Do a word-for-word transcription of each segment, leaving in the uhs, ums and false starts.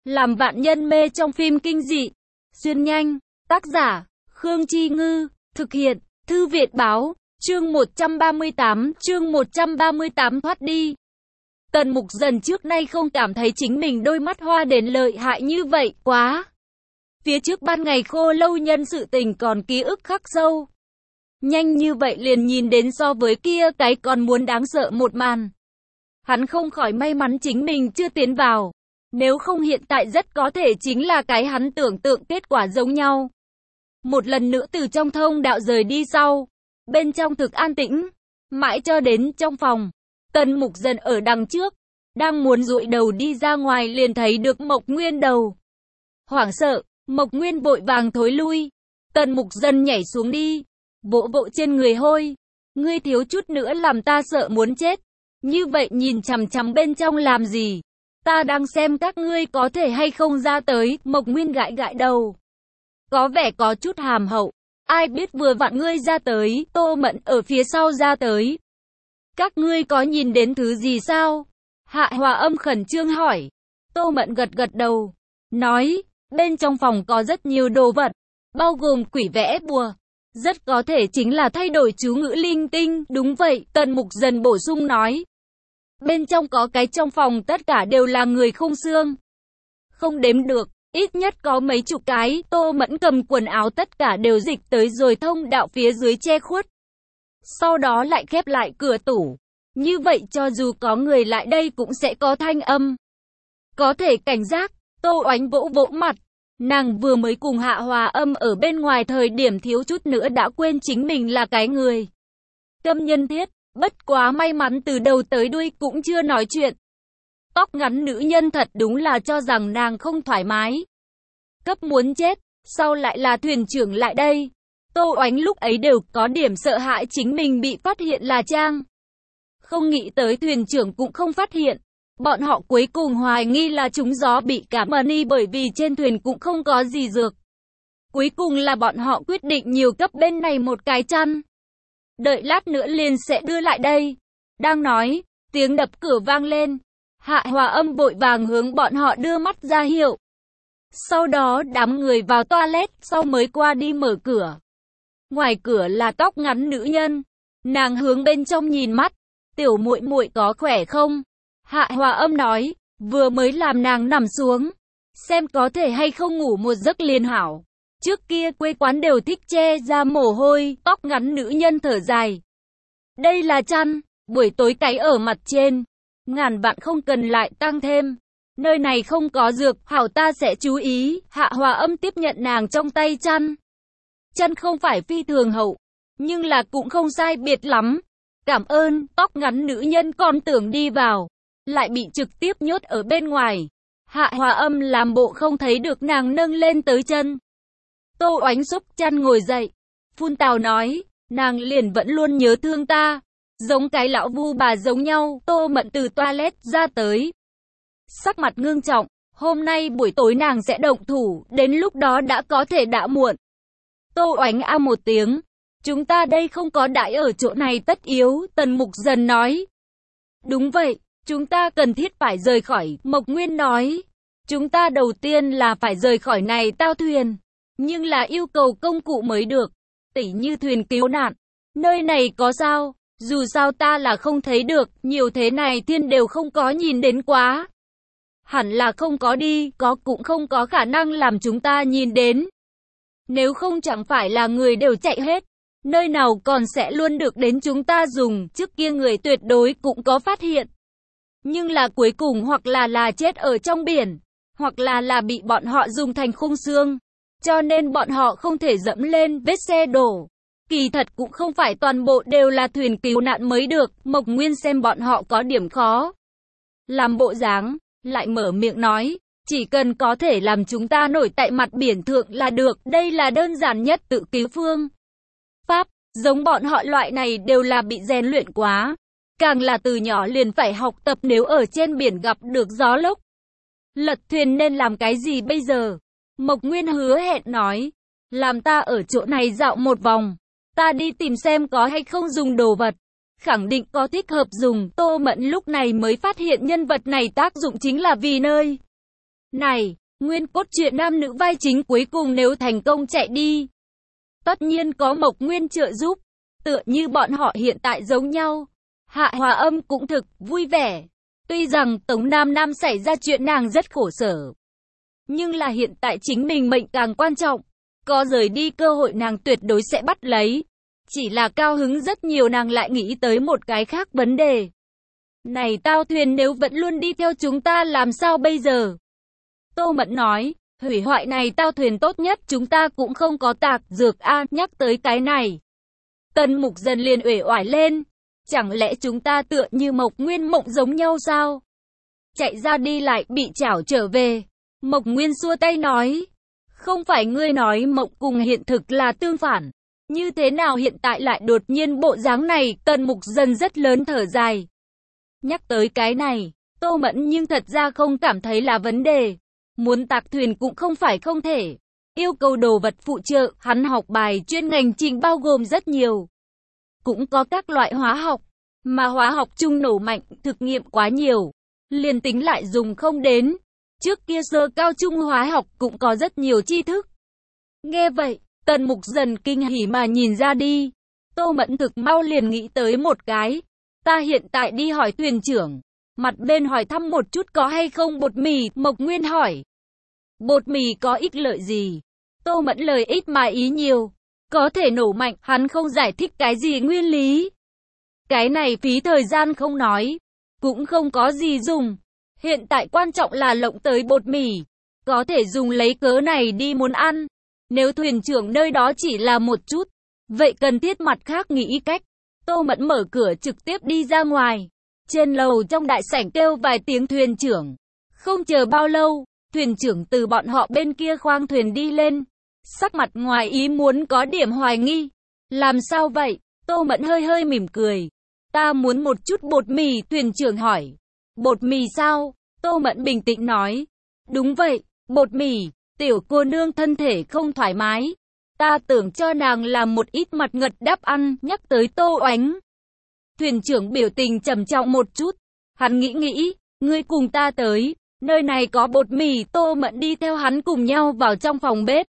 Làm vạn nhân mê trong phim kinh dị. Xuyên nhanh. Tác giả, Khương Chi Ngư. Thực hiện, Thư Viện Báo. Chương một trăm ba mươi tám, chương một trăm ba mươi tám thoát đi. Tần Mục Dần trước nay không cảm thấy chính mình đôi mắt hoa đến lợi hại như vậy, quá. Phía trước ban ngày khô lâu nhân sự tình còn ký ức khắc sâu. Nhanh như vậy liền nhìn đến so với kia cái còn muốn đáng sợ một màn. Hắn không khỏi may mắn chính mình chưa tiến vào. Nếu không hiện tại rất có thể chính là cái hắn tưởng tượng kết quả giống nhau. Một lần nữa từ trong thông đạo rời đi sau. Bên trong thực an tĩnh. Mãi cho đến trong phòng. Tần Mục Dần ở đằng trước. Đang muốn dụi đầu đi ra ngoài liền thấy được Mộc Nguyên đầu. Hoảng sợ, Mộc Nguyên vội vàng thối lui. Tần Mục Dần nhảy xuống đi. Vỗ vỗ trên người hôi. Ngươi thiếu chút nữa làm ta sợ muốn chết. Như vậy nhìn chằm chằm bên trong làm gì? Ta đang xem các ngươi có thể hay không ra tới. Mộc Nguyên gãi gãi đầu. Có vẻ có chút hàm hậu. Ai biết vừa vặn ngươi ra tới. Tô Mẫn ở phía sau ra tới. Các ngươi có nhìn đến thứ gì sao? Hạ Hòa Âm khẩn trương hỏi. Tô Mẫn gật gật đầu. Nói, bên trong phòng có rất nhiều đồ vật. Bao gồm quỷ vẽ bùa. Rất có thể chính là thay đổi chú ngữ linh tinh. Đúng vậy, Tần Mục Dần bổ sung nói. Bên trong có cái trong phòng tất cả đều là người không xương. Không đếm được, ít nhất có mấy chục cái. Tô Mẫn cầm quần áo tất cả đều dịch tới rồi thông đạo phía dưới che khuất. Sau đó lại khép lại cửa tủ. Như vậy cho dù có người lại đây cũng sẽ có thanh âm. Có thể cảnh giác. Tô Oánh vỗ vỗ mặt. Nàng vừa mới cùng Hạ Hòa Âm ở bên ngoài thời điểm thiếu chút nữa đã quên chính mình là cái người. Câm nhân thiết. Bất quá may mắn từ đầu tới đuôi cũng chưa nói chuyện. Tóc ngắn nữ nhân thật đúng là cho rằng nàng không thoải mái. Cấp muốn chết. Sau lại là thuyền trưởng lại đây. Tô Oánh lúc ấy đều có điểm sợ hãi chính mình bị phát hiện là trang. Không nghĩ tới thuyền trưởng cũng không phát hiện. Bọn họ cuối cùng hoài nghi là trúng gió bị cảm ơn bởi vì trên thuyền cũng không có gì dược. Cuối cùng là bọn họ quyết định nhiều cấp bên này một cái chăn. Đợi lát nữa liền sẽ đưa lại đây. Đang nói, tiếng đập cửa vang lên. Hạ Hòa Âm vội vàng hướng bọn họ đưa mắt ra hiệu. Sau đó đám người vào toilet sau mới qua đi mở cửa. Ngoài cửa là tóc ngắn nữ nhân. Nàng hướng bên trong nhìn mắt. Tiểu muội muội có khỏe không? Hạ Hòa Âm nói, vừa mới làm nàng nằm xuống. Xem có thể hay không ngủ một giấc liền hảo. Trước kia quê quán đều thích che ra mồ hôi, tóc ngắn nữ nhân thở dài. Đây là chăn, buổi tối cái ở mặt trên. Ngàn vạn không cần lại tăng thêm. Nơi này không có dược, hảo ta sẽ chú ý. Hạ Hòa Âm tiếp nhận nàng trong tay chăn. Chăn không phải phi thường hậu, nhưng là cũng không sai biệt lắm. Cảm ơn, tóc ngắn nữ nhân còn tưởng đi vào. Lại bị trực tiếp nhốt ở bên ngoài. Hạ Hòa Âm làm bộ không thấy được nàng nâng lên tới chân. Tô Oánh xúc chăn ngồi dậy. Phun tào nói, nàng liền vẫn luôn nhớ thương ta. Giống cái lão vu bà giống nhau. Tô Mẫn từ toilet ra tới. Sắc mặt ngưng trọng. Hôm nay buổi tối nàng sẽ động thủ. Đến lúc đó đã có thể đã muộn. Tô Oánh a một tiếng. Chúng ta đây không có đãi ở chỗ này tất yếu. Tần Mục Dần nói. Đúng vậy. Chúng ta cần thiết phải rời khỏi. Mộc Nguyên nói. Chúng ta đầu tiên là phải rời khỏi này tao thuyền. Nhưng là yêu cầu công cụ mới được. Tỉ như thuyền cứu nạn. Nơi này có sao? Dù sao ta là không thấy được. Nhiều thế này thiên đều không có nhìn đến quá. Hẳn là không có đi. Có cũng không có khả năng làm chúng ta nhìn đến. Nếu không chẳng phải là người đều chạy hết. Nơi nào còn sẽ luôn được đến chúng ta dùng. Trước kia người tuyệt đối cũng có phát hiện. Nhưng là cuối cùng hoặc là là chết ở trong biển. Hoặc là là bị bọn họ dùng thành khung xương. Cho nên bọn họ không thể dẫm lên vết xe đổ. Kỳ thật cũng không phải toàn bộ đều là thuyền cứu nạn mới được. Mộc Nguyên xem bọn họ có điểm khó. Làm bộ dáng, lại mở miệng nói. Chỉ cần có thể làm chúng ta nổi tại mặt biển thượng là được. Đây là đơn giản nhất tự cứu phương pháp. Giống bọn họ loại này đều là bị rèn luyện quá. Càng là từ nhỏ liền phải học tập nếu ở trên biển gặp được gió lốc. Lật thuyền nên làm cái gì bây giờ? Mộc Nguyên hứa hẹn nói. Làm ta ở chỗ này dạo một vòng. Ta đi tìm xem có hay không dùng đồ vật. Khẳng định có thích hợp dùng. Tô Mẫn lúc này mới phát hiện nhân vật này tác dụng chính là vì nơi Này, nguyên cốt truyện nam nữ vai chính cuối cùng nếu thành công chạy đi, tất nhiên có Mộc Nguyên trợ giúp, tựa như bọn họ hiện tại giống nhau. Hạ Hòa Âm cũng thực vui vẻ. Tuy rằng Tống Nam Nam xảy ra chuyện nàng rất khổ sở, nhưng là hiện tại chính mình mệnh càng quan trọng. Có rời đi cơ hội nàng tuyệt đối sẽ bắt lấy. Chỉ là cao hứng rất nhiều nàng lại nghĩ tới một cái khác vấn đề. Này tao thuyền nếu vẫn luôn đi theo chúng ta làm sao bây giờ? Tô Mẫn nói, hủy hoại này tao thuyền tốt nhất chúng ta cũng không có tạc dược a. Nhắc tới cái này, Tần Mục dần liền uể oải lên. Chẳng lẽ chúng ta tựa như Mộc Nguyên mộng giống nhau sao? Chạy ra đi lại bị chảo trở về. Mộc Nguyên xua tay nói, không phải ngươi nói mộng cùng hiện thực là tương phản. Như thế nào hiện tại lại đột nhiên bộ dáng này? Tần Mục dần rất lớn thở dài. Nhắc tới cái này, Tô Mẫn nhưng thật ra không cảm thấy là vấn đề. Muốn tạc thuyền cũng không phải không thể. Yêu cầu đồ vật phụ trợ, hắn học bài chuyên ngành trình bao gồm rất nhiều. Cũng có các loại hóa học, mà hóa học trung nổ mạnh, thực nghiệm quá nhiều. Liền tính lại dùng không đến. Trước kia sơ cao trung hóa học cũng có rất nhiều tri thức. Nghe vậy, Tần Mục dần kinh hỉ mà nhìn ra đi. Tô Mẫn thực mau liền nghĩ tới một cái. Ta hiện tại đi hỏi thuyền trưởng. Mặt bên hỏi thăm một chút có hay không bột mì. Mộc Nguyên hỏi. Bột mì có ích lợi gì? Tô Mẫn lời ít mà ý nhiều. Có thể nổ mạnh, hắn không giải thích cái gì nguyên lý. Cái này phí thời gian không nói. Cũng không có gì dùng. Hiện tại quan trọng là lộng tới bột mì. Có thể dùng lấy cớ này đi muốn ăn. Nếu thuyền trưởng nơi đó chỉ là một chút, vậy cần thiết mặt khác nghĩ cách. Tô Mẫn mở cửa trực tiếp đi ra ngoài. Trên lầu trong đại sảnh kêu vài tiếng thuyền trưởng. Không chờ bao lâu, thuyền trưởng từ bọn họ bên kia khoang thuyền đi lên. Sắc mặt ngoài ý muốn có điểm hoài nghi. Làm sao vậy? Tô Mẫn hơi hơi mỉm cười. Ta muốn một chút bột mì. Thuyền trưởng hỏi. Bột mì sao? Tô Mẫn bình tĩnh nói. Đúng vậy, bột mì. Tiểu cô nương thân thể không thoải mái. Ta tưởng cho nàng làm một ít mặt ngật đáp ăn. Nhắc tới Tô Oánh, thuyền trưởng biểu tình trầm trọng một chút. Hắn nghĩ nghĩ. Ngươi cùng ta tới. Nơi này có bột mì. Tô Mẫn đi theo hắn cùng nhau vào trong phòng bếp.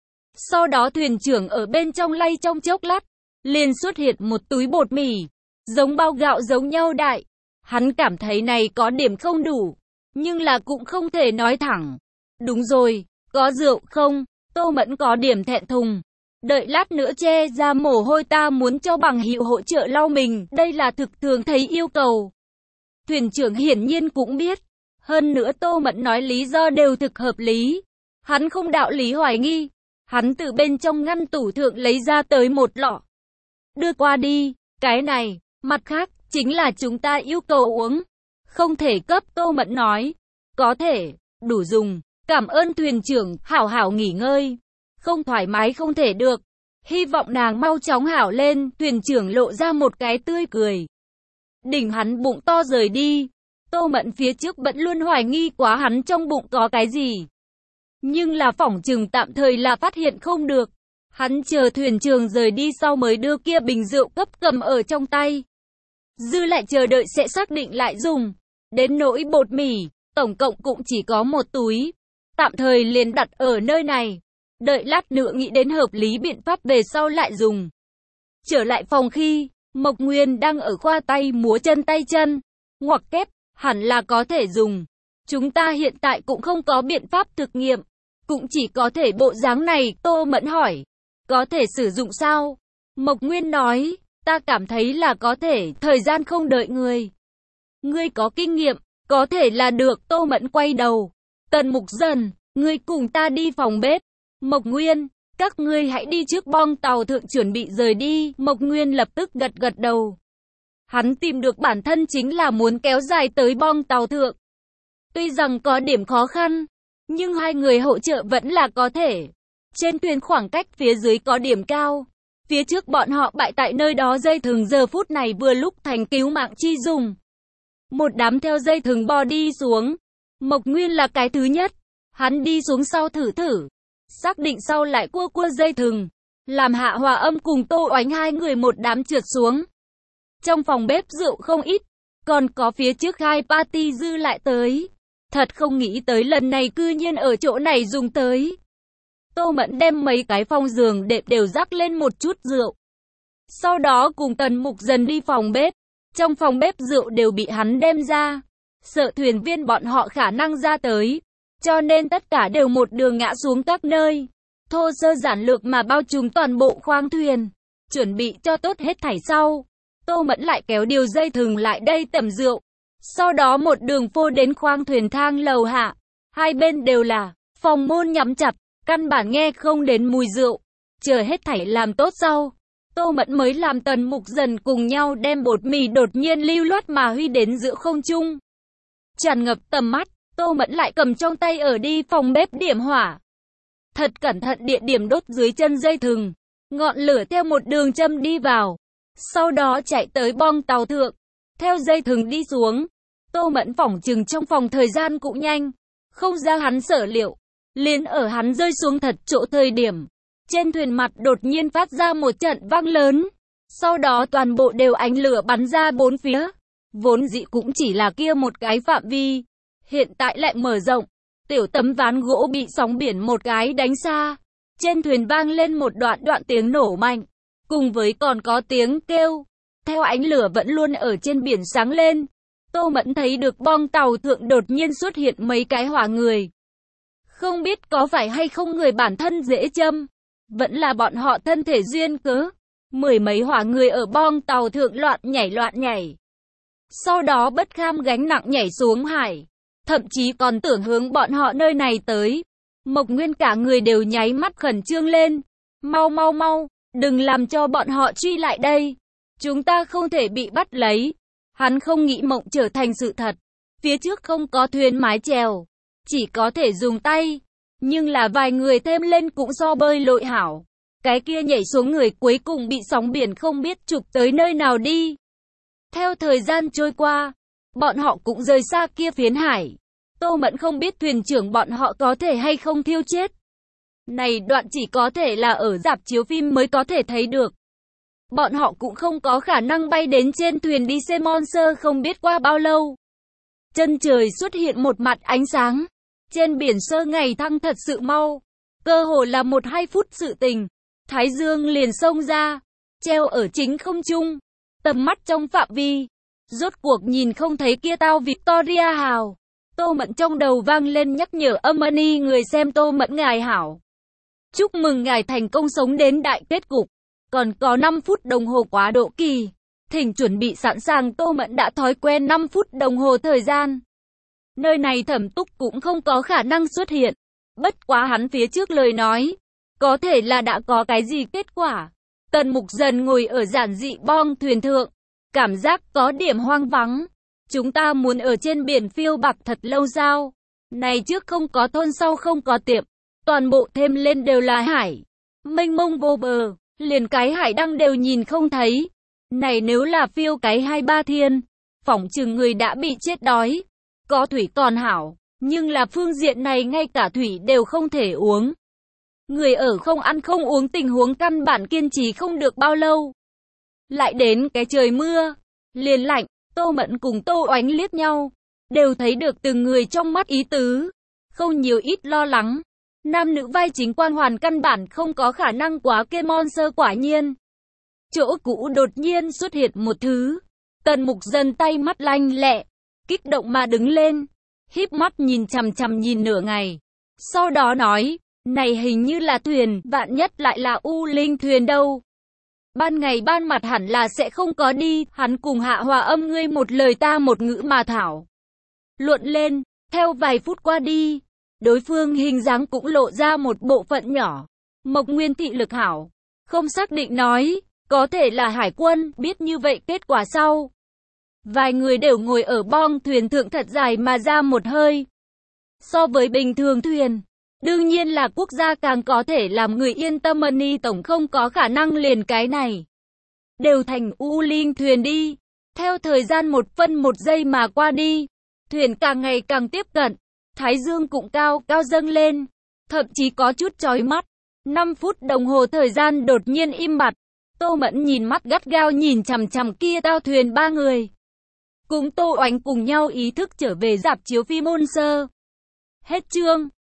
Sau đó thuyền trưởng ở bên trong lay trong chốc lát. Liền xuất hiện một túi bột mì. Giống bao gạo giống nhau đại. Hắn cảm thấy này có điểm không đủ. Nhưng là cũng không thể nói thẳng. Đúng rồi, có rượu không? Tô Mẫn có điểm thẹn thùng. Đợi lát nữa che ra mồ hôi ta muốn cho bằng hữu hỗ trợ lau mình. Đây là thực thường thấy yêu cầu. Thuyền trưởng hiển nhiên cũng biết. Hơn nữa Tô Mẫn nói lý do đều thực hợp lý. Hắn không đạo lý hoài nghi. Hắn từ bên trong ngăn tủ thượng lấy ra tới một lọ. Đưa qua đi, cái này, mặt khác, chính là chúng ta yêu cầu uống. Không thể cấp. Tô Mẫn nói. Có thể, đủ dùng. Cảm ơn thuyền trưởng, hảo hảo nghỉ ngơi. Không thoải mái không thể được. Hy vọng nàng mau chóng hảo lên. Thuyền trưởng lộ ra một cái tươi cười. Đỉnh hắn bụng to rời đi. Tô Mẫn phía trước vẫn luôn hoài nghi quá hắn trong bụng có cái gì. Nhưng là phỏng chừng tạm thời là phát hiện không được. Hắn chờ thuyền trưởng rời đi sau mới đưa kia bình rượu cấp cầm ở trong tay. Dư lại chờ đợi sẽ xác định lại dùng. Đến nỗi bột mì, tổng cộng cũng chỉ có một túi. Tạm thời liền đặt ở nơi này. Đợi lát nữa nghĩ đến hợp lý biện pháp về sau lại dùng. Trở lại phòng khi, Mộc Nguyên đang ở khoa tay múa chân tay chân. Ngoặc kép, hẳn là có thể dùng. Chúng ta hiện tại cũng không có biện pháp thực nghiệm. Cũng chỉ có thể bộ dáng này. Tô Mẫn hỏi. Có thể sử dụng sao? Mộc Nguyên nói. Ta cảm thấy là có thể. Thời gian không đợi người. Ngươi có kinh nghiệm. Có thể là được. Tô Mẫn quay đầu. Tần Mục dần. Ngươi cùng ta đi phòng bếp. Mộc Nguyên. Các ngươi hãy đi trước bong tàu thượng chuẩn bị rời đi. Mộc Nguyên lập tức gật gật đầu. Hắn tìm được bản thân chính là muốn kéo dài tới bong tàu thượng. Tuy rằng có điểm khó khăn, nhưng hai người hỗ trợ vẫn là có thể. Trên thuyền khoảng cách phía dưới có điểm cao. Phía trước bọn họ bại tại nơi đó dây thừng giờ phút này vừa lúc thành cứu mạng chi dùng. Một đám theo dây thừng bò đi xuống. Mộc Nguyên là cái thứ nhất. Hắn đi xuống sau thử thử. Xác định sau lại cua cua dây thừng. Làm Hạ Hòa Âm cùng Tô Oánh hai người một đám trượt xuống. Trong phòng bếp rượu không ít. Còn có phía trước hai party dư lại tới. Thật không nghĩ tới lần này cư nhiên ở chỗ này dùng tới. Tô Mẫn đem mấy cái phong giường đệm đều rắc lên một chút rượu. Sau đó cùng Tần Mục Dần đi phòng bếp. Trong phòng bếp rượu đều bị hắn đem ra. Sợ thuyền viên bọn họ khả năng ra tới. Cho nên tất cả đều một đường ngã xuống các nơi. Thô sơ giản lược mà bao trùm toàn bộ khoang thuyền. Chuẩn bị cho tốt hết thảy sau. Tô Mẫn lại kéo điều dây thừng lại đây tẩm rượu. Sau đó một đường phô đến khoang thuyền thang lầu hạ. Hai bên đều là phòng môn nhắm chặt. Căn bản nghe không đến mùi rượu. Chờ hết thảy làm tốt sau. Tô Mẫn mới làm Tần Mục Dần cùng nhau đem bột mì đột nhiên lưu loát mà huy đến giữa không trung. Tràn ngập tầm mắt, Tô Mẫn lại cầm trong tay ở đi phòng bếp điểm hỏa. Thật cẩn thận địa điểm đốt dưới chân dây thừng. Ngọn lửa theo một đường châm đi vào. Sau đó chạy tới bong tàu thượng. Theo dây thừng đi xuống. Tô Mẫn phỏng chừng trong phòng thời gian cũng nhanh. Không ra hắn sở liệu. Liền ở hắn rơi xuống thật chỗ thời điểm. Trên thuyền mặt đột nhiên phát ra một trận vang lớn. Sau đó toàn bộ đều ánh lửa bắn ra bốn phía. Vốn dĩ cũng chỉ là kia một cái phạm vi. Hiện tại lại mở rộng. Tiểu tấm ván gỗ bị sóng biển một cái đánh xa. Trên thuyền vang lên một đoạn đoạn tiếng nổ mạnh. Cùng với còn có tiếng kêu. Theo ánh lửa vẫn luôn ở trên biển sáng lên. Tô Mẫn thấy được bong tàu thượng đột nhiên xuất hiện mấy cái hỏa người. Không biết có phải hay không người bản thân dễ châm. Vẫn là bọn họ thân thể duyên cớ. Mười mấy hỏa người ở bong tàu thượng loạn nhảy loạn nhảy. Sau đó bất kham gánh nặng nhảy xuống hải. Thậm chí còn tưởng hướng bọn họ nơi này tới. Mộc Nguyên cả người đều nháy mắt khẩn trương lên. Mau mau mau, đừng làm cho bọn họ truy lại đây. Chúng ta không thể bị bắt lấy. Hắn không nghĩ mộng trở thành sự thật. Phía trước không có thuyền mái chèo. Chỉ có thể dùng tay. Nhưng là vài người thêm lên cũng so bơi lội hảo. Cái kia nhảy xuống người cuối cùng bị sóng biển không biết trục tới nơi nào đi. Theo thời gian trôi qua, bọn họ cũng rời xa kia phiến hải. Tô Mẫn không biết thuyền trưởng bọn họ có thể hay không thiêu chết. Này đoạn chỉ có thể là ở rạp chiếu phim mới có thể thấy được. Bọn họ cũng không có khả năng bay đến trên thuyền đi xem monster không biết qua bao lâu. Chân trời xuất hiện một mặt ánh sáng. Trên biển sơ ngày thăng thật sự mau. Cơ hồ là một hai phút sự tình. Thái dương liền xông ra. Treo ở chính không trung. Tầm mắt trong phạm vi. Rốt cuộc nhìn không thấy kia tao Victoria hào. Tô Mẫn trong đầu vang lên nhắc nhở âm ani người xem Tô Mẫn ngài hảo. Chúc mừng ngài thành công sống đến đại kết cục. Còn có năm phút đồng hồ quá độ kỳ. Thỉnh chuẩn bị sẵn sàng. Tô Mẫn đã thói quen năm phút đồng hồ thời gian. Nơi này Thẩm Túc cũng không có khả năng xuất hiện. Bất quá hắn phía trước lời nói. Có thể là đã có cái gì kết quả. Tần Mục Dần ngồi ở giản dị bong thuyền thượng. Cảm giác có điểm hoang vắng. Chúng ta muốn ở trên biển phiêu bạc thật lâu sao? Này trước không có thôn sau không có tiệm. Toàn bộ thêm lên đều là hải. Mênh mông vô bờ. Liền cái hải đăng đều nhìn không thấy. Này nếu là phiêu cái hai ba thiên. Phỏng chừng người đã bị chết đói. Có thủy còn hảo. Nhưng là phương diện này ngay cả thủy đều không thể uống. Người ở không ăn không uống tình huống căn bản kiên trì không được bao lâu. Lại đến cái trời mưa. Liền lạnh. Tô Mẫn cùng Tô Oánh liếc nhau. Đều thấy được từng người trong mắt ý tứ. Không nhiều ít lo lắng. Nam nữ vai chính quan hoàn căn bản không có khả năng quá kê monster quả nhiên. Chỗ cũ đột nhiên xuất hiện một thứ. Tần Mục Dần tay mắt lanh lẹ. Kích động mà đứng lên. Híp mắt nhìn chằm chằm nhìn nửa ngày. Sau đó nói. Này hình như là thuyền. Vạn nhất lại là U Linh thuyền đâu. Ban ngày ban mặt hẳn là sẽ không có đi. Hắn cùng Hạ Hòa Âm ngươi một lời ta một ngữ mà thảo luận lên. Theo vài phút qua đi. Đối phương hình dáng cũng lộ ra một bộ phận nhỏ. Mộc Nguyên thị lực hảo. Không xác định nói. Có thể là hải quân. Biết như vậy kết quả sau. Vài người đều ngồi ở bong thuyền thượng thật dài mà ra một hơi. So với bình thường thuyền. Đương nhiên là quốc gia càng có thể làm người yên tâm ani tổng không có khả năng liền cái này. Đều thành U Linh thuyền đi. Theo thời gian một phân một giây mà qua đi. Thuyền càng ngày càng tiếp cận. Thái dương cũng cao cao dâng lên. Thậm chí có chút chói mắt. năm phút đồng hồ thời gian đột nhiên im bặt. Tô Mẫn nhìn mắt gắt gao nhìn chằm chằm kia tao thuyền ba người. cùng Tô Oánh cùng nhau ý thức trở về rạp chiếu phim Monster. Hết chương.